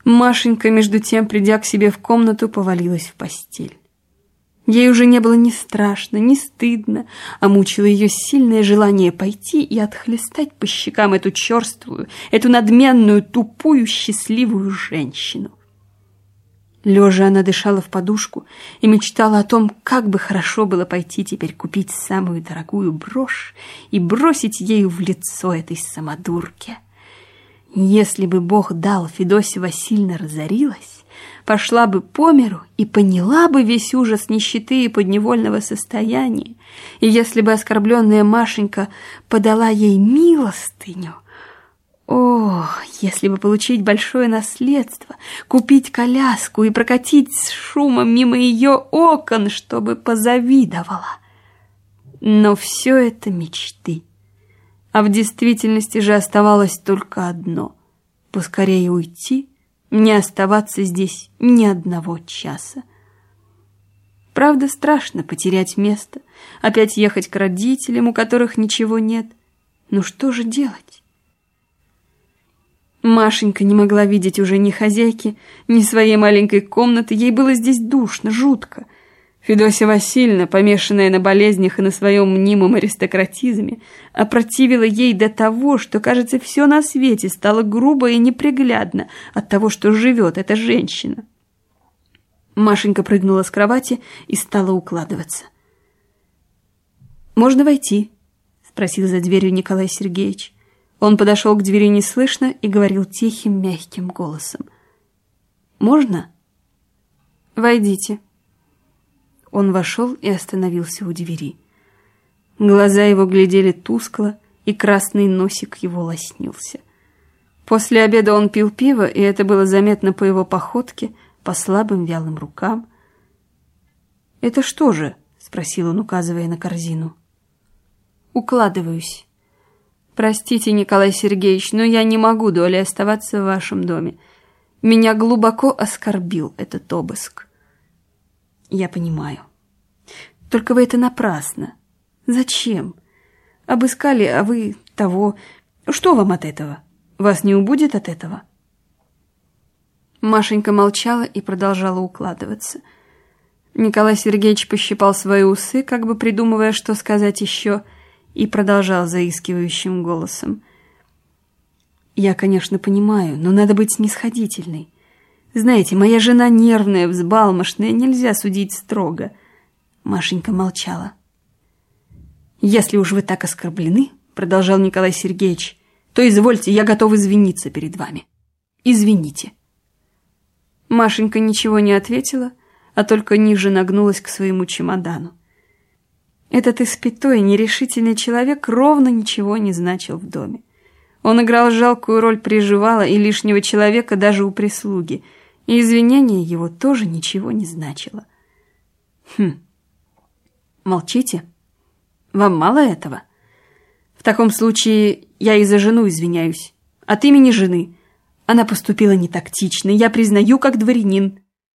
Машенька, между тем, придя к себе в комнату, повалилась в постель. Ей уже не было ни страшно, ни стыдно, а мучило ее сильное желание пойти и отхлестать по щекам эту черствую, эту надменную, тупую, счастливую женщину. Лежа она дышала в подушку и мечтала о том, как бы хорошо было пойти теперь купить самую дорогую брошь и бросить ею в лицо этой самодурке. Если бы Бог дал, Федосья Васильевна разорилась, пошла бы по миру и поняла бы весь ужас нищеты и подневольного состояния, и если бы оскорбленная Машенька подала ей милостыню, если бы получить большое наследство, купить коляску и прокатить с шумом мимо ее окон, чтобы позавидовала. Но все это мечты. А в действительности же оставалось только одно — поскорее уйти, не оставаться здесь ни одного часа. Правда, страшно потерять место, опять ехать к родителям, у которых ничего нет. Но что же делать? Машенька не могла видеть уже ни хозяйки, ни своей маленькой комнаты. Ей было здесь душно, жутко. Федосья Васильевна, помешанная на болезнях и на своем мнимом аристократизме, опротивила ей до того, что, кажется, все на свете стало грубо и неприглядно от того, что живет эта женщина. Машенька прыгнула с кровати и стала укладываться. «Можно войти?» — спросил за дверью Николай Сергеевич. Он подошел к двери неслышно и говорил тихим, мягким голосом. «Можно?» «Войдите». Он вошел и остановился у двери. Глаза его глядели тускло, и красный носик его лоснился. После обеда он пил пиво, и это было заметно по его походке, по слабым вялым рукам. «Это что же?» — спросил он, указывая на корзину. «Укладываюсь. Простите, Николай Сергеевич, но я не могу долей оставаться в вашем доме. Меня глубоко оскорбил этот обыск». «Я понимаю. Только вы это напрасно. Зачем? Обыскали, а вы того. Что вам от этого? Вас не убудет от этого?» Машенька молчала и продолжала укладываться. Николай Сергеевич пощипал свои усы, как бы придумывая, что сказать еще, и продолжал заискивающим голосом. «Я, конечно, понимаю, но надо быть снисходительной. Знаете, моя жена нервная, взбалмошная, нельзя судить строго». Машенька молчала. «Если уж вы так оскорблены, — продолжал Николай Сергеевич, — то извольте, я готов извиниться перед вами. Извините». Машенька ничего не ответила, а только ниже нагнулась к своему чемодану. Этот испятой, нерешительный человек ровно ничего не значил в доме. Он играл жалкую роль приживала и лишнего человека даже у прислуги, и извинение его тоже ничего не значило. Молчите? Вам мало этого? В таком случае я и за жену извиняюсь. От имени жены. Она поступила не тактично, я признаю как дворянин.